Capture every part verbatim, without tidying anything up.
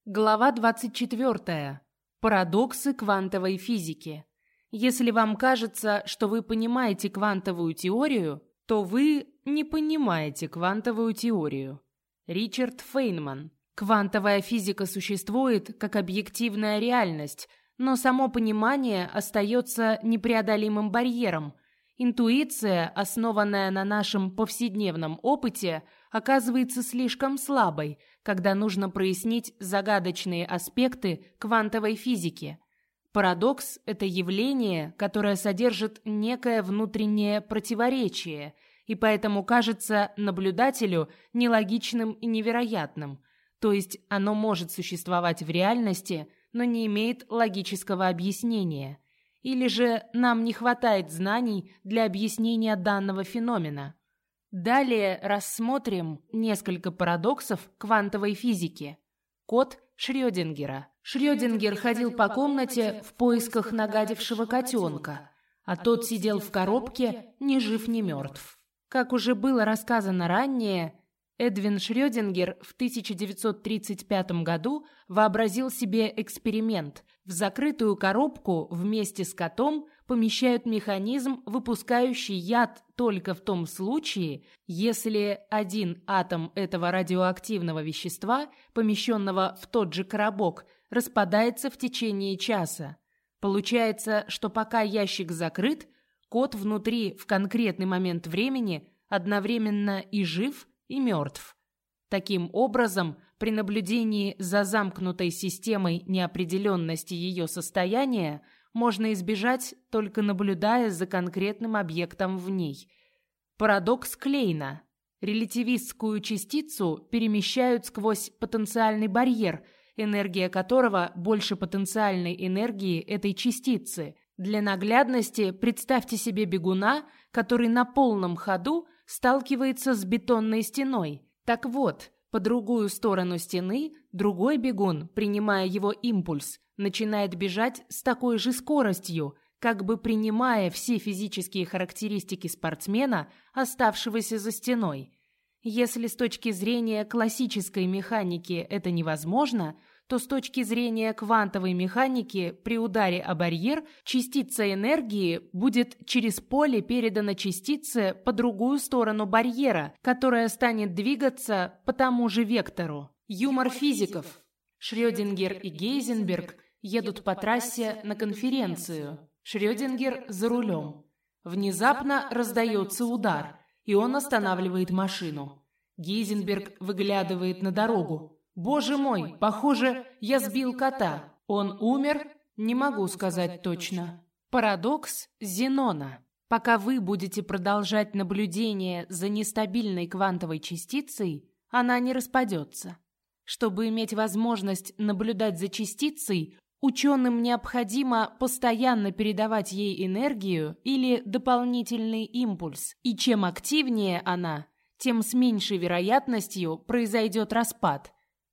Глава двадцать четвёртая. Парадоксы квантовой физики. Если вам кажется, что вы понимаете квантовую теорию, то вы не понимаете квантовую теорию. Ричард Фейнман. Квантовая физика существует как объективная реальность, но само понимание остается непреодолимым барьером. Интуиция, основанная на нашем повседневном опыте, оказывается слишком слабой, когда нужно прояснить загадочные аспекты квантовой физики. Парадокс – это явление, которое содержит некое внутреннее противоречие, и поэтому кажется наблюдателю нелогичным и невероятным. То есть оно может существовать в реальности, но не имеет логического объяснения. Или же нам не хватает знаний для объяснения данного феномена. Далее рассмотрим несколько парадоксов квантовой физики. Кот Шрёдингера. Шрёдингер ходил по комнате в поисках нагадившего котенка, а тот сидел в коробке, ни жив, ни мертв. Как уже было рассказано ранее, Эдвин Шрёдингер в тысяча девятьсот тридцать пятом году вообразил себе эксперимент. В закрытую коробку вместе с котом помещают механизм, выпускающий яд только в том случае, если один атом этого радиоактивного вещества, помещенного в тот же коробок, распадается в течение часа. Получается, что пока ящик закрыт, кот внутри в конкретный момент времени одновременно и жив, и мертв. Таким образом, при наблюдении за замкнутой системой неопределенности ее состояния можно избежать, только наблюдая за конкретным объектом в ней. Парадокс Клейна. Релятивистскую частицу перемещают сквозь потенциальный барьер, энергия которого больше потенциальной энергии этой частицы. Для наглядности представьте себе бегуна, который на полном ходу сталкивается с бетонной стеной. Так вот, по другую сторону стены другой бегун, принимая его импульс, начинает бежать с такой же скоростью, как бы принимая все физические характеристики спортсмена, оставшегося за стеной. Если с точки зрения классической механики это невозможно, то с точки зрения квантовой механики при ударе о барьер частица энергии будет через поле передана частице по другую сторону барьера, которая станет двигаться по тому же вектору. Юмор физиков. Шрёдингер и Гейзенберг едут по трассе на конференцию. Шрёдингер за рулем. Внезапно раздается удар, и он останавливает машину. Гейзенберг выглядывает на дорогу. «Боже мой, похоже, я сбил кота. Он умер? Не могу сказать точно». Парадокс Зенона. Пока вы будете продолжать наблюдение за нестабильной квантовой частицей, она не распадется. Чтобы иметь возможность наблюдать за частицей, ученым необходимо постоянно передавать ей энергию или дополнительный импульс. И чем активнее она, тем с меньшей вероятностью произойдет распад.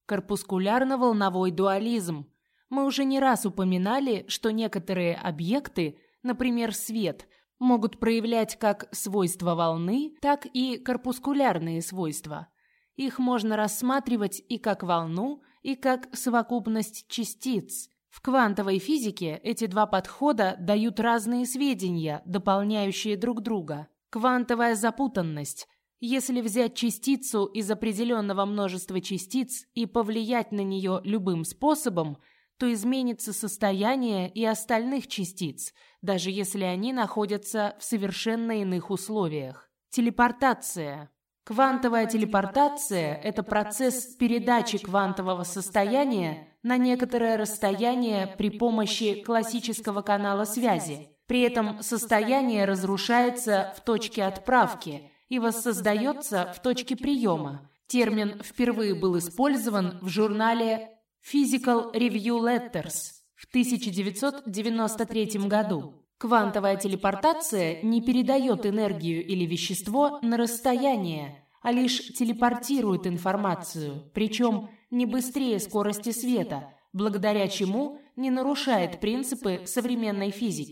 Корпускулярно-волновой дуализм. Мы уже не раз упоминали, что некоторые объекты, например, свет, могут проявлять как свойства волны, так и корпускулярные свойства. Их можно рассматривать и как волну, и как совокупность частиц. В квантовой физике эти два подхода дают разные сведения, дополняющие друг друга. Квантовая запутанность. Если взять частицу из определенного множества частиц и повлиять на нее любым способом, то изменится состояние и остальных частиц, даже если они находятся в совершенно иных условиях. Телепортация. Квантовая телепортация – это процесс передачи квантового состояния на некоторое расстояние при помощи классического канала связи. При этом состояние разрушается в точке отправки и воссоздается в точке приема. Термин впервые был использован в журнале Physical Review Letters в тысяча девятьсот девяносто третьем году. Квантовая телепортация не передает энергию или вещество на расстояние, а лишь телепортирует информацию, причем не быстрее скорости света, благодаря чему не нарушает принципы современной физики.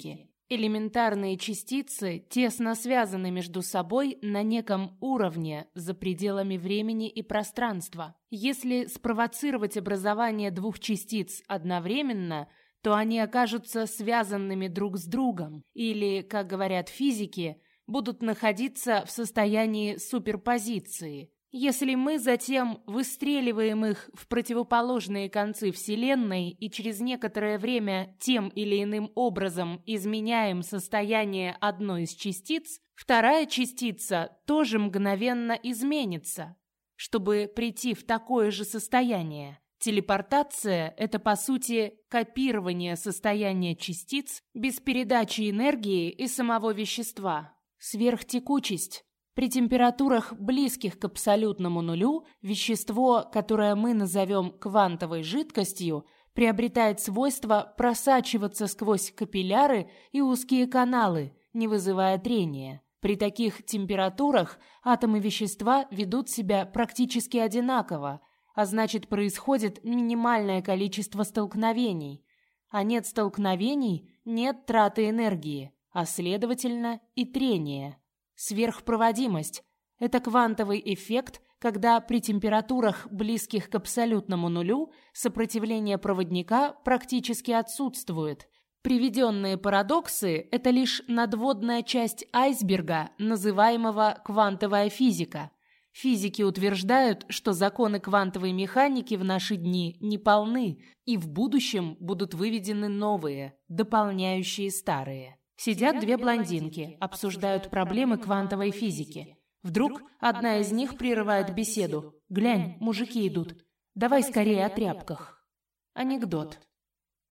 Элементарные частицы тесно связаны между собой на неком уровне за пределами времени и пространства. Если спровоцировать образование двух частиц одновременно, то они окажутся связанными друг с другом или, как говорят физики, будут находиться в состоянии суперпозиции. Если мы затем выстреливаем их в противоположные концы Вселенной и через некоторое время тем или иным образом изменяем состояние одной из частиц, вторая частица тоже мгновенно изменится, чтобы прийти в такое же состояние. Телепортация – это, по сути, копирование состояния частиц без передачи энергии и самого вещества. Сверхтекучесть. При температурах, близких к абсолютному нулю, вещество, которое мы назовем квантовой жидкостью, приобретает свойство просачиваться сквозь капилляры и узкие каналы, не вызывая трения. При таких температурах атомы вещества ведут себя практически одинаково, а значит, происходит минимальное количество столкновений. А нет столкновений – нет траты энергии, а следовательно и трения. Сверхпроводимость – это квантовый эффект, когда при температурах, близких к абсолютному нулю, сопротивление проводника практически отсутствует. Приведенные парадоксы – это лишь надводная часть айсберга, называемого квантовая физика. Физики утверждают, что законы квантовой механики в наши дни не полны, и в будущем будут выведены новые, дополняющие старые. Сидят две блондинки, обсуждают проблемы квантовой физики. Вдруг одна из них прерывает беседу. «Глянь, мужики идут. Давай скорее о тряпках». Анекдот.